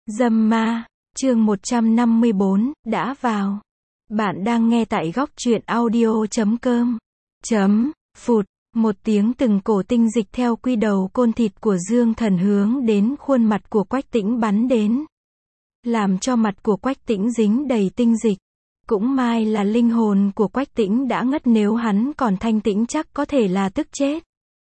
Dâm ma, chương 154, đã vào. Bạn đang nghe tại góc truyện audio.com. Phụt, một tiếng từng cổ tinh dịch theo quy đầu côn thịt của Dương Thần hướng đến khuôn mặt của Quách Tĩnh bắn đến. Làm cho mặt của Quách Tĩnh dính đầy tinh dịch. Cũng may là linh hồn của Quách Tĩnh đã ngất, nếu hắn còn thanh tĩnh chắc có thể là tức chết.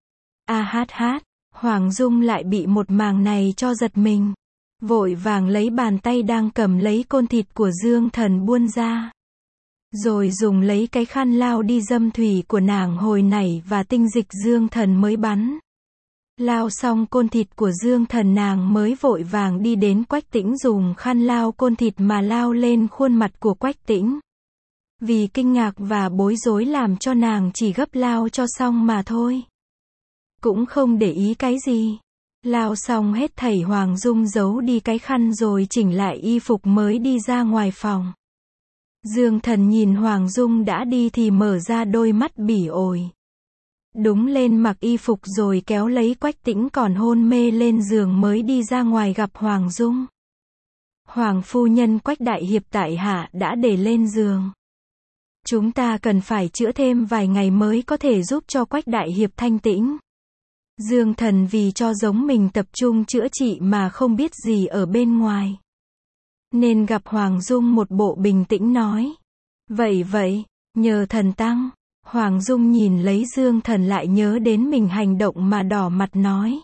Hoàng Dung lại bị một màn này cho giật mình. Vội vàng lấy bàn tay đang cầm lấy côn thịt của Dương Thần buông ra. Rồi dùng lấy cái khăn lao đi dâm thủy của nàng hồi nảy và tinh dịch Dương Thần mới bắn. Lao xong côn thịt của Dương Thần, nàng mới vội vàng đi đến Quách Tĩnh dùng khăn lao côn thịt mà lao lên khuôn mặt của Quách Tĩnh. Vì kinh ngạc và bối rối làm cho nàng chỉ gấp lao cho xong mà thôi. Cũng không để ý cái gì. Lao xong hết thảy, Hoàng Dung giấu đi cái khăn rồi chỉnh lại y phục mới đi ra ngoài phòng. Dương Thần nhìn Hoàng Dung đã đi thì mở ra đôi mắt bỉ ổi. Đúng lên mặc y phục rồi kéo lấy Quách Tĩnh còn hôn mê lên giường mới đi ra ngoài gặp Hoàng Dung. Hoàng phu nhân, Quách đại hiệp tại hạ đã để lên giường. Chúng ta cần phải chữa thêm vài ngày mới có thể giúp cho Quách đại hiệp thanh tĩnh. Dương Thần vì cho giống mình tập trung chữa trị mà không biết gì ở bên ngoài. Nên gặp Hoàng Dung một bộ bình tĩnh nói. Vậy, nhờ thần tăng. Hoàng Dung nhìn lấy Dương Thần lại nhớ đến mình hành động mà đỏ mặt nói.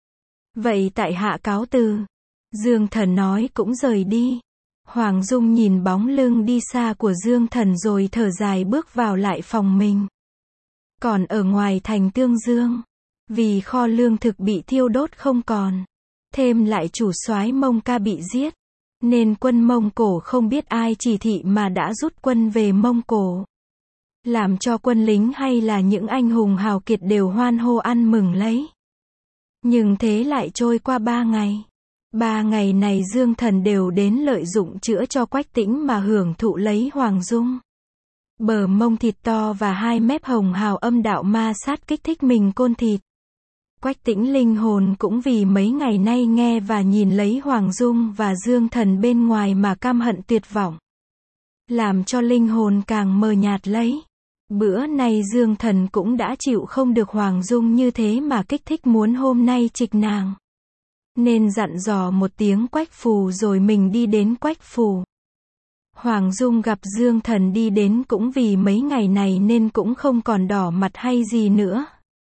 Vậy tại hạ cáo từ. Dương Thần nói cũng rời đi. Hoàng Dung nhìn bóng lưng đi xa của Dương Thần rồi thở dài bước vào lại phòng mình. Còn ở ngoài thành Tương Dương, vì kho lương thực bị thiêu đốt không còn, thêm lại chủ soái Mông Ca bị giết, nên quân Mông Cổ không biết ai chỉ thị mà đã rút quân về Mông Cổ. Làm cho quân lính hay là những anh hùng hào kiệt đều hoan hô ăn mừng lấy. Nhưng thế lại trôi qua 3 ngày. 3 ngày này Dương Thần đều đến lợi dụng chữa cho Quách Tĩnh mà hưởng thụ lấy Hoàng Dung. Bờ mông thịt to và 2 mép hồng hào âm đạo ma sát kích thích mình côn thịt. Quách Tĩnh linh hồn cũng vì mấy ngày nay nghe và nhìn lấy Hoàng Dung và Dương Thần bên ngoài mà căm hận tuyệt vọng. Làm cho linh hồn càng mờ nhạt lấy. Bữa nay Dương Thần cũng đã chịu không được Hoàng Dung như thế mà kích thích muốn hôm nay trịch nàng. Nên dặn dò một tiếng Quách Phù rồi mình đi đến Quách Phù. Hoàng Dung gặp Dương Thần đi đến cũng vì mấy ngày này nên cũng không còn đỏ mặt hay gì nữa.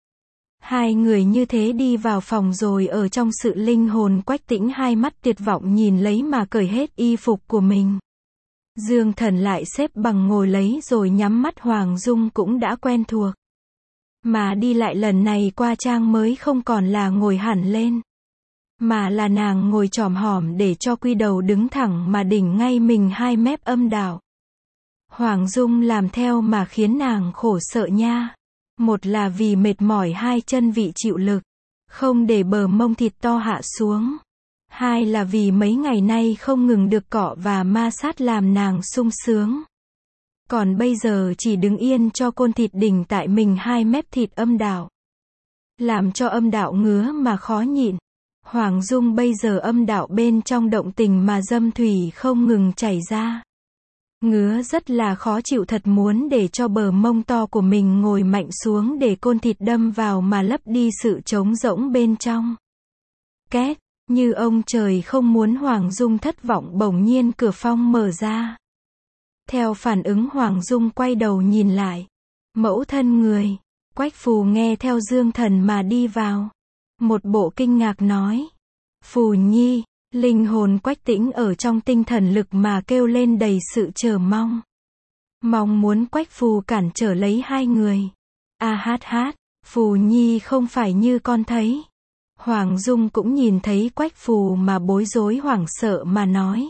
Hai người như thế đi vào phòng rồi ở trong sự linh hồn Quách Tĩnh hai mắt tuyệt vọng nhìn lấy mà cởi hết y phục của mình. Dương Thần lại xếp bằng ngồi lấy rồi nhắm mắt. Hoàng Dung cũng đã quen thuộc. Mà đi lại lần này qua trang mới không còn là ngồi hẳn lên. Mà là nàng ngồi chòm hòm để cho quy đầu đứng thẳng mà đỉnh ngay mình 2 mép âm đạo. Hoàng Dung làm theo mà khiến nàng khổ sợ nha. Một là vì mệt mỏi 2 chân vị chịu lực, không để bờ mông thịt to hạ xuống. 2 là vì mấy ngày nay không ngừng được cọ và ma sát làm nàng sung sướng. Còn bây giờ chỉ đứng yên cho côn thịt đỉnh tại mình 2 mép thịt âm đạo. Làm cho âm đạo ngứa mà khó nhịn. Hoàng Dung bây giờ âm đạo bên trong động tình mà dâm thủy không ngừng chảy ra. Ngứa rất là khó chịu, thật muốn để cho bờ mông to của mình ngồi mạnh xuống để côn thịt đâm vào mà lấp đi sự trống rỗng bên trong. Két, như ông trời không muốn. Hoàng Dung thất vọng, bỗng nhiên cửa phòng mở ra. Theo phản ứng Hoàng Dung quay đầu nhìn lại. Mẫu thân người. Quách Phù nghe theo Dương Thần mà đi vào. Một bộ kinh ngạc nói. Phù nhi. Linh hồn Quách Tĩnh ở trong tinh thần lực mà kêu lên đầy sự chờ mong. Mong muốn Quách Phù cản trở lấy hai người. Phù nhi không phải như con thấy. Hoàng Dung cũng nhìn thấy Quách Phù mà bối rối hoảng sợ mà nói.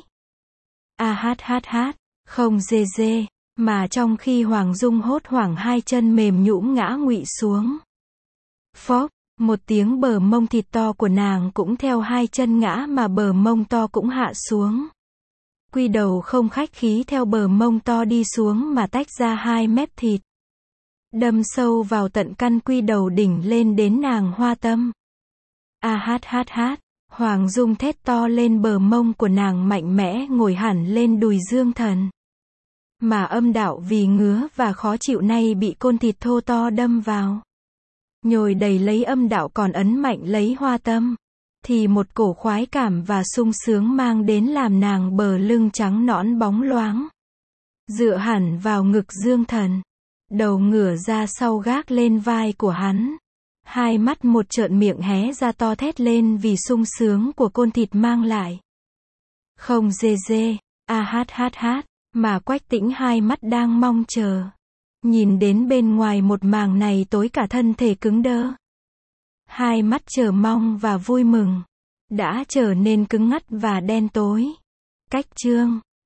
Không dê. Mà trong khi Hoàng Dung hốt hoảng 2 chân mềm nhũn ngã ngụy xuống. Phốc. Một tiếng bờ mông thịt to của nàng cũng theo 2 chân ngã mà bờ mông to cũng hạ xuống. Quy đầu không khách khí theo bờ mông to đi xuống mà tách ra 2 mép thịt. Đâm sâu vào tận căn quy đầu đỉnh lên đến nàng hoa tâm. Hoàng Dung thét to lên, bờ mông của nàng mạnh mẽ ngồi hẳn lên đùi Dương Thần. Mà Âm Đạo vì ngứa và khó chịu nay bị côn thịt thô to đâm vào. Nhồi đầy lấy Âm Đạo còn ấn mạnh lấy Hoa Tâm. Thì một cổ khoái cảm và sung sướng mang đến làm nàng bờ lưng trắng nõn bóng loáng. Dựa hẳn vào ngực Dương Thần. Đầu ngửa ra sau gác lên vai của hắn. Hai mắt một trợn, miệng hé ra to thét lên vì sung sướng của côn thịt mang lại. Không dê dê, a hát hát hát, mà Quách Tĩnh hai mắt đang mong chờ. Nhìn đến bên ngoài một màng này tối cả thân thể cứng đơ. Hai mắt chờ mong và vui mừng đã trở nên cứng ngắt và đen tối. Cách chương